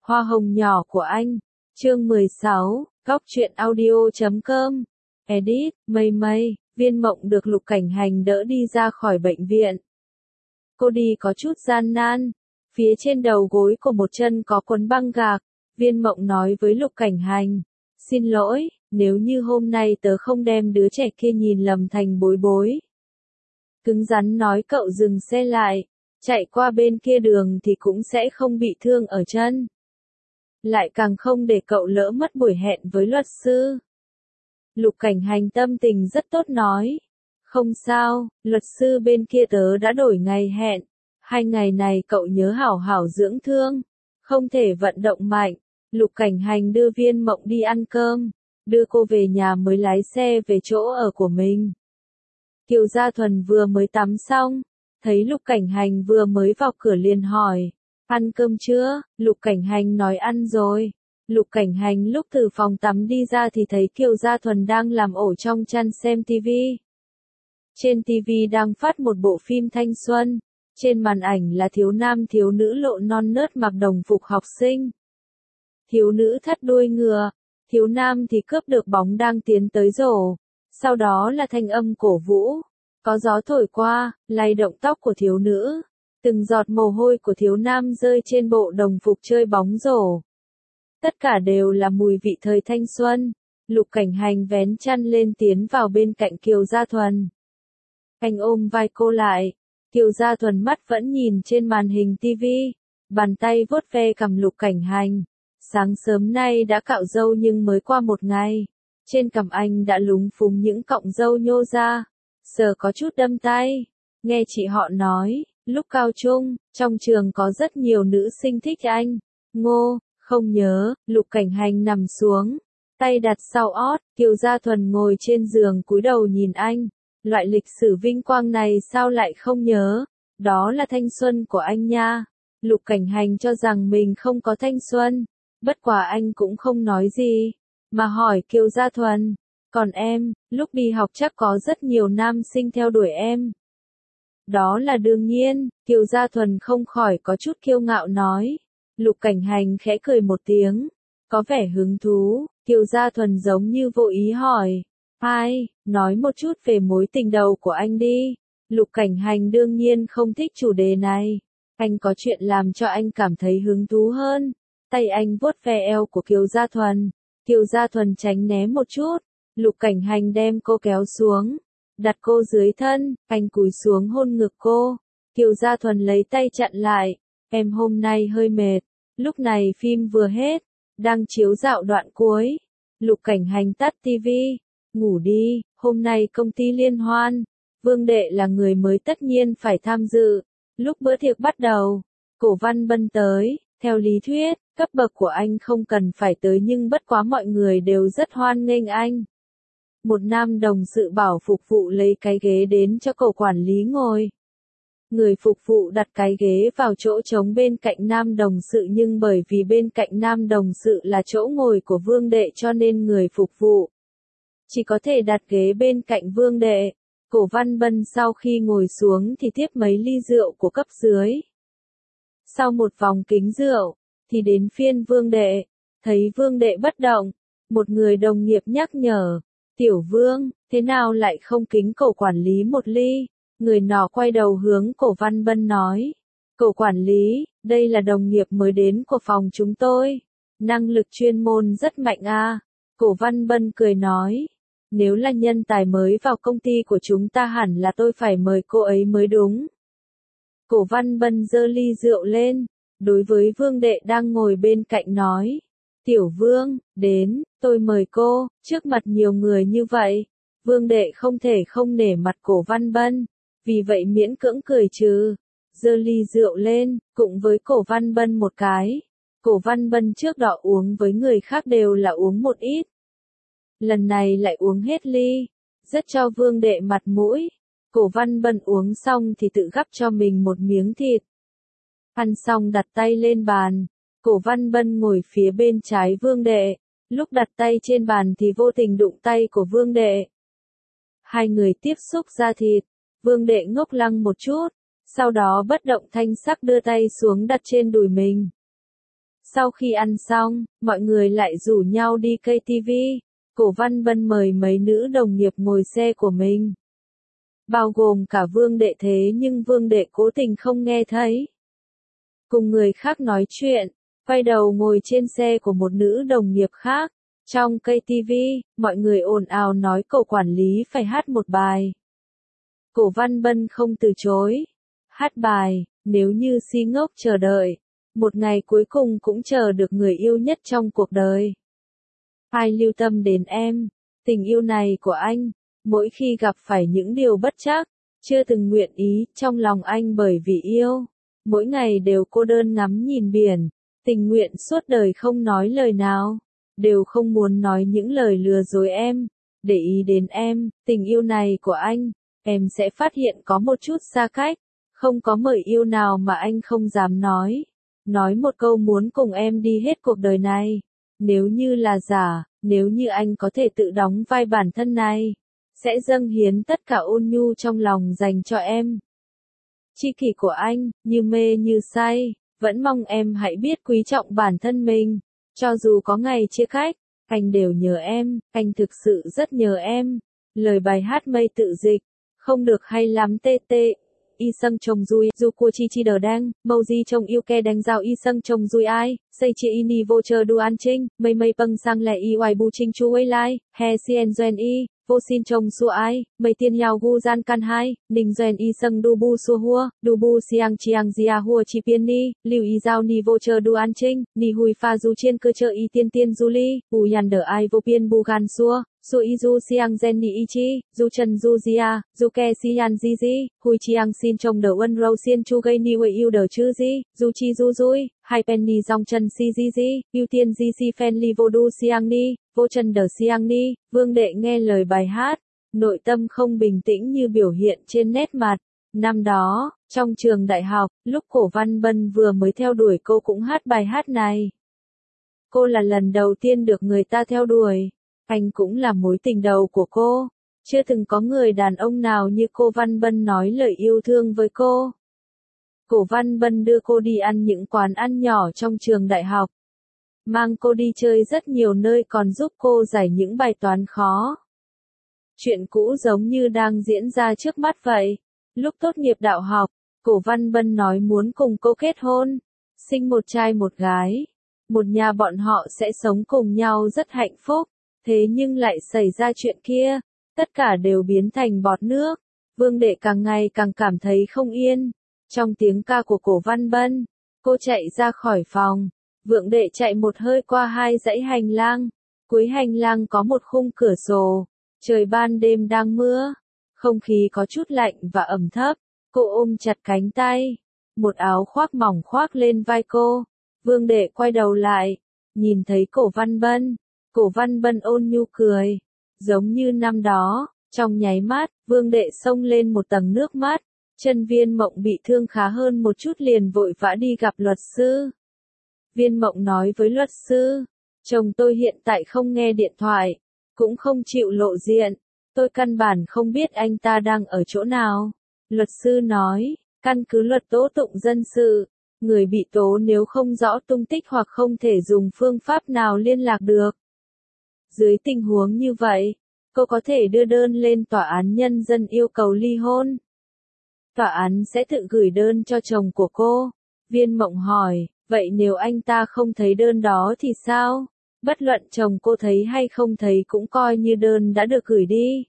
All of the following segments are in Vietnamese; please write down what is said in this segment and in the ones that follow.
Hoa hồng nhỏ của anh. Chương 16, Góc truyện audio.com. Edit, Mây, Viên Mộng được Lục Cảnh Hành đỡ đi ra khỏi bệnh viện. Cô đi có chút gian nan. Phía trên đầu gối của một chân có quấn băng gạc. Viên Mộng nói với Lục Cảnh Hành. Xin lỗi, nếu như hôm nay tớ không đem đứa trẻ kia nhìn lầm thành Bối Bối. Cứng rắn nói cậu dừng xe lại. Chạy qua bên kia đường thì cũng sẽ không bị thương ở chân. Lại càng không để cậu lỡ mất buổi hẹn với luật sư. Lục Cảnh Hành tâm tình rất tốt nói. Không sao, luật sư bên kia tớ đã đổi ngày hẹn. 2 ngày này cậu nhớ hảo hảo dưỡng thương. Không thể vận động mạnh. Lục Cảnh Hành đưa Viên Mộng đi ăn cơm. Đưa cô về nhà mới lái xe về chỗ ở của mình. Kiều Gia Thuần vừa mới tắm xong. Thấy Lục Cảnh Hành vừa mới vào cửa liền hỏi. Ăn cơm chưa? Lục Cảnh Hành nói ăn rồi. Lục Cảnh Hành lúc từ phòng tắm đi ra thì thấy Kiều Gia Thuần đang làm ổ trong chăn xem tivi. Trên tivi đang phát một bộ phim thanh xuân. Trên màn ảnh là thiếu nam thiếu nữ lộ non nớt mặc đồng phục học sinh. Thiếu nữ thắt đuôi ngựa. Thiếu nam thì cướp được bóng đang tiến tới rổ. Sau đó là thanh âm cổ vũ. Có gió thổi qua, lay động tóc của thiếu nữ. Từng giọt mồ hôi của thiếu nam rơi trên bộ đồng phục chơi bóng rổ. Tất cả đều là mùi vị thời thanh xuân. Lục Cảnh Hành vén chăn lên tiến vào bên cạnh Kiều Gia Thuần. Anh ôm vai cô lại. Kiều Gia Thuần mắt vẫn nhìn trên màn hình tivi. Bàn tay vuốt ve cằm Lục Cảnh Hành. Sáng sớm nay đã cạo râu nhưng mới qua 1 ngày. Trên cằm anh đã lúng phúng những cọng râu nhô ra. Sờ có chút đâm tay. Nghe chị họ nói, lúc cao trung, trong trường có rất nhiều nữ sinh thích anh. Ngô, không nhớ. Lục Cảnh Hành nằm xuống. Tay đặt sau ót, Kiều Gia Thuần ngồi trên giường cúi đầu nhìn anh. Loại lịch sử vinh quang này sao lại không nhớ? Đó là thanh xuân của anh nha. Lục Cảnh Hành cho rằng mình không có thanh xuân. Bất quá anh cũng không nói gì. Mà hỏi Kiều Gia Thuần. Còn em, lúc đi học chắc có rất nhiều nam sinh theo đuổi em. Đó là đương nhiên, Kiều Gia Thuần không khỏi có chút kiêu ngạo nói. Lục Cảnh Hành khẽ cười một tiếng. Có vẻ hứng thú, Kiều Gia Thuần giống như vô ý hỏi. Ai, nói một chút về mối tình đầu của anh đi. Lục Cảnh Hành đương nhiên không thích chủ đề này. Anh có chuyện làm cho anh cảm thấy hứng thú hơn. Tay anh vuốt ve eo của Kiều Gia Thuần. Kiều Gia Thuần tránh né một chút. Lục Cảnh Hành đem cô kéo xuống. Đặt cô dưới thân, anh cúi xuống hôn ngực cô. Kiều Gia Thuần lấy tay chặn lại. Em hôm nay hơi mệt. Lúc này phim vừa hết. Đang chiếu dạo đoạn cuối. Lục Cảnh Hành tắt tivi. Ngủ đi, hôm nay công ty liên hoan. Vương Đệ là người mới tất nhiên phải tham dự. Lúc bữa tiệc bắt đầu, Cổ Văn Bân tới. Theo lý thuyết, cấp bậc của anh không cần phải tới nhưng bất quá mọi người đều rất hoan nghênh anh. Một nam đồng sự bảo phục vụ lấy cái ghế đến cho cậu quản lý ngồi. Người phục vụ đặt cái ghế vào chỗ trống bên cạnh nam đồng sự nhưng bởi vì bên cạnh nam đồng sự là chỗ ngồi của Vương Đệ cho nên người phục vụ chỉ có thể đặt ghế bên cạnh Vương Đệ. Cổ Văn Bân sau khi ngồi xuống thì tiếp mấy ly rượu của cấp dưới. Sau một vòng kính rượu, thì đến phiên Vương Đệ. Thấy Vương Đệ bất động, một người đồng nghiệp nhắc nhở. Tiểu Vương, thế nào lại không kính cổ quản lý một ly? Người nọ quay đầu hướng Cổ Văn Bân nói. Cổ quản lý, đây là đồng nghiệp mới đến của phòng chúng tôi. Năng lực chuyên môn rất mạnh à. Cổ Văn Bân cười nói. Nếu là nhân tài mới vào công ty của chúng ta hẳn là tôi phải mời cô ấy mới đúng. Cổ Văn Bân giơ ly rượu lên. Đối với Vương Đệ đang ngồi bên cạnh nói. Tiểu Vương, đến, tôi mời cô, trước mặt nhiều người như vậy. Vương Đệ không thể không nể mặt Cổ Văn Bân. Vì vậy miễn cưỡng cười trừ. Giơ ly rượu lên, cùng với Cổ Văn Bân một cái. Cổ Văn Bân trước đó uống với người khác đều là uống một ít. Lần này lại uống hết ly. Rất cho Vương Đệ mặt mũi. Cổ Văn Bân uống xong thì tự gắp cho mình một miếng thịt. Ăn xong đặt tay lên bàn. Cổ Văn Bân ngồi phía bên trái Vương Đệ. Lúc đặt tay trên bàn thì vô tình đụng tay của Vương Đệ. Hai người tiếp xúc da thịt. Vương Đệ ngốc lăng một chút. Sau đó bất động thanh sắc đưa tay xuống đặt trên đùi mình. Sau khi ăn xong, mọi người lại rủ nhau đi KTV. Cổ Văn Bân mời mấy nữ đồng nghiệp ngồi xe của mình. Bao gồm cả Vương Đệ, thế nhưng Vương Đệ cố tình không nghe thấy. Cùng người khác nói chuyện, quay đầu ngồi trên xe của một nữ đồng nghiệp khác. Trong KTV, mọi người ồn ào nói cậu quản lý phải hát một bài. Cổ Văn Bân không từ chối. Hát bài, nếu như si ngốc chờ đợi. Một ngày cuối cùng cũng chờ được người yêu nhất trong cuộc đời. Ai lưu tâm đến em, tình yêu này của anh, mỗi khi gặp phải những điều bất trắc, chưa từng nguyện ý trong lòng anh bởi vì yêu. Mỗi ngày đều cô đơn ngắm nhìn biển, tình nguyện suốt đời không nói lời nào, đều không muốn nói những lời lừa dối em, để ý đến em, tình yêu này của anh, em sẽ phát hiện có một chút xa cách, không có mời yêu nào mà anh không dám nói. Nói một câu muốn cùng em đi hết cuộc đời này, nếu như là giả, nếu như anh có thể tự đóng vai bản thân này, sẽ dâng hiến tất cả ôn nhu trong lòng dành cho em. Tri kỷ của anh, như mê như say, vẫn mong em hãy biết quý trọng bản thân mình, cho dù có ngày chia cách, anh đều nhớ em, anh thực sự rất nhớ em. Lời bài hát mây tự dịch, không được hay lắm tê tê. Y sâng chồng dùi, dù cua chi chi đờ đang, mâu di chồng yêu ke đánh giao y sâng chồng dùi ai, xây chia y ni vô chờ đu an trinh, mây mây bâng sang lẻ y hoài bu trinh chu ấy lai, he sien doen y, vô xin chồng su ai, mây tiên yào gu gian can hai, ninh doen y sâng du bu su hua, du bu siang chiang zia hua chi piên ni, lưu y giao ni vô chờ đu an trinh, ni hui pha du chiên cơ chơ y tiên tiên du ly, bù yàn đờ ai vô piên bu gan xua. Su y du siang gen ni y chi, du chân du zia, du ke sian di di, hui chiang xin chồng đờ ân râu xiên chu gây ni yêu đờ chư di, du chi du dui, hai penny dòng chân si di di, ưu tiên di si phen li vô du siang ni, vô chân đờ siang ni. Vương Đệ nghe lời bài hát, nội tâm không bình tĩnh như biểu hiện trên nét mặt. Năm đó, trong trường đại học, lúc Cổ Văn Bân vừa mới theo đuổi cô cũng hát bài hát này. Cô là lần đầu tiên được người ta theo đuổi. Anh cũng là mối tình đầu của cô. Chưa từng có người đàn ông nào như cô Văn Bân nói lời yêu thương với cô. Cổ Văn Bân đưa cô đi ăn những quán ăn nhỏ trong trường đại học. Mang cô đi chơi rất nhiều nơi còn giúp cô giải những bài toán khó. Chuyện cũ giống như đang diễn ra trước mắt vậy. Lúc tốt nghiệp đạo học, Cổ Văn Bân nói muốn cùng cô kết hôn, sinh một trai một gái. Một nhà bọn họ sẽ sống cùng nhau rất hạnh phúc. Thế nhưng lại xảy ra chuyện kia, tất cả đều biến thành bọt nước. Vương Đệ càng ngày càng cảm thấy không yên. Trong tiếng ca của Cổ Văn Bân, cô chạy ra khỏi phòng. Vương Đệ chạy một hơi qua hai dãy hành lang. Cuối hành lang có một khung cửa sổ. Trời ban đêm đang mưa. Không khí có chút lạnh và ẩm thấp. Cô ôm chặt cánh tay. Một áo khoác mỏng khoác lên vai cô. Vương Đệ quay đầu lại. Nhìn thấy Cổ Văn Bân. Cổ Văn Bân ôn nhu cười. Giống như năm đó, trong nháy mắt, Vương Đệ xông lên một tầng nước mắt. Chân Viên Mộng bị thương khá hơn một chút liền vội vã đi gặp luật sư. Viên Mộng nói với luật sư, chồng tôi hiện tại không nghe điện thoại, cũng không chịu lộ diện. Tôi căn bản không biết anh ta đang ở chỗ nào. Luật sư nói, căn cứ luật tố tụng dân sự, người bị tố nếu không rõ tung tích hoặc không thể dùng phương pháp nào liên lạc được. Dưới tình huống như vậy, cô có thể đưa đơn lên tòa án nhân dân yêu cầu ly hôn. Tòa án sẽ tự gửi đơn cho chồng của cô. Viên Mộng hỏi, vậy nếu anh ta không thấy đơn đó thì sao? Bất luận chồng cô thấy hay không thấy cũng coi như đơn đã được gửi đi.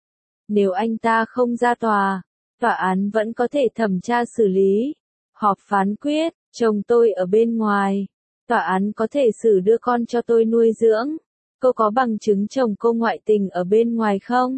Nếu anh ta không ra tòa, tòa án vẫn có thể thẩm tra xử lý. Họp phán quyết, chồng tôi ở bên ngoài. Tòa án có thể xử đưa con cho tôi nuôi dưỡng. Cô có bằng chứng chồng cô ngoại tình ở bên ngoài không?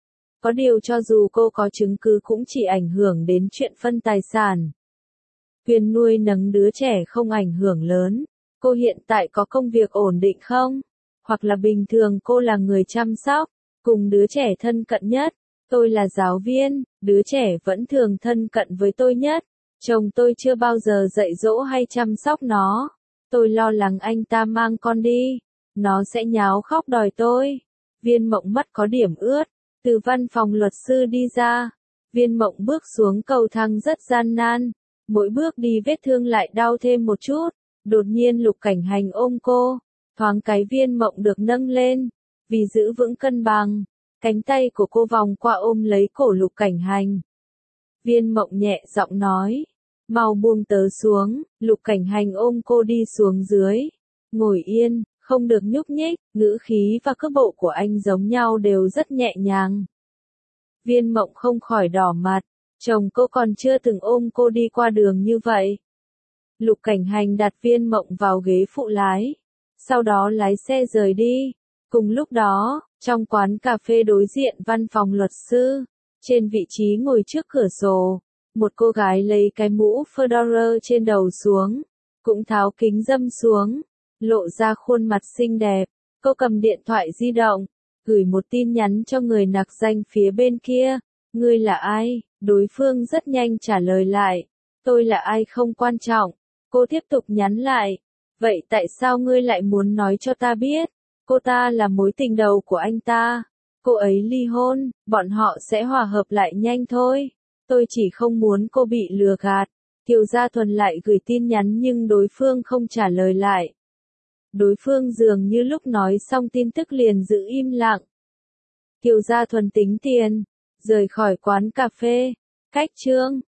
Có điều cho dù cô có chứng cứ cũng chỉ ảnh hưởng đến chuyện phân tài sản. Quyền nuôi nấng đứa trẻ không ảnh hưởng lớn. Cô hiện tại có công việc ổn định không? Hoặc là bình thường cô là người chăm sóc, cùng đứa trẻ thân cận nhất. Tôi là giáo viên, đứa trẻ vẫn thường thân cận với tôi nhất. Chồng tôi chưa bao giờ dạy dỗ hay chăm sóc nó. Tôi lo lắng anh ta mang con đi. Nó sẽ nháo khóc đòi tôi. Viên Mộng mắt có điểm ướt. Từ văn phòng luật sư đi ra. Viên Mộng bước xuống cầu thang rất gian nan. Mỗi bước đi vết thương lại đau thêm một chút. Đột nhiên Lục Cảnh Hành ôm cô, thoáng cái Viên Mộng được nâng lên, vì giữ vững cân bằng, cánh tay của cô vòng qua ôm lấy cổ Lục Cảnh Hành. Viên Mộng nhẹ giọng nói, mau buông tớ xuống. Lục Cảnh Hành ôm cô đi xuống dưới, ngồi yên, không được nhúc nhích, ngữ khí và cước bộ của anh giống nhau đều rất nhẹ nhàng. Viên Mộng không khỏi đỏ mặt, chồng cô còn chưa từng ôm cô đi qua đường như vậy. Lục Cảnh Hành đặt Viên Mộng vào ghế phụ lái, sau đó lái xe rời đi. Cùng lúc đó, trong quán cà phê đối diện văn phòng luật sư, trên vị trí ngồi trước cửa sổ, một cô gái lấy cái mũ fedora trên đầu xuống, cũng tháo kính râm xuống, lộ ra khuôn mặt xinh đẹp. Cô cầm điện thoại di động, gửi một tin nhắn cho người nặc danh phía bên kia. Ngươi là ai? Đối phương rất nhanh trả lời lại. Tôi là ai không quan trọng. Cô tiếp tục nhắn lại. Vậy tại sao ngươi lại muốn nói cho ta biết? Cô ta là mối tình đầu của anh ta. Cô ấy ly hôn, bọn họ sẽ hòa hợp lại nhanh thôi. Tôi chỉ không muốn cô bị lừa gạt. Kiều Gia Thuần lại gửi tin nhắn nhưng đối phương không trả lời lại. Đối phương dường như lúc nói xong tin tức liền giữ im lặng. Kiều Gia Thuần tính tiền, rời khỏi quán cà phê. Cách chương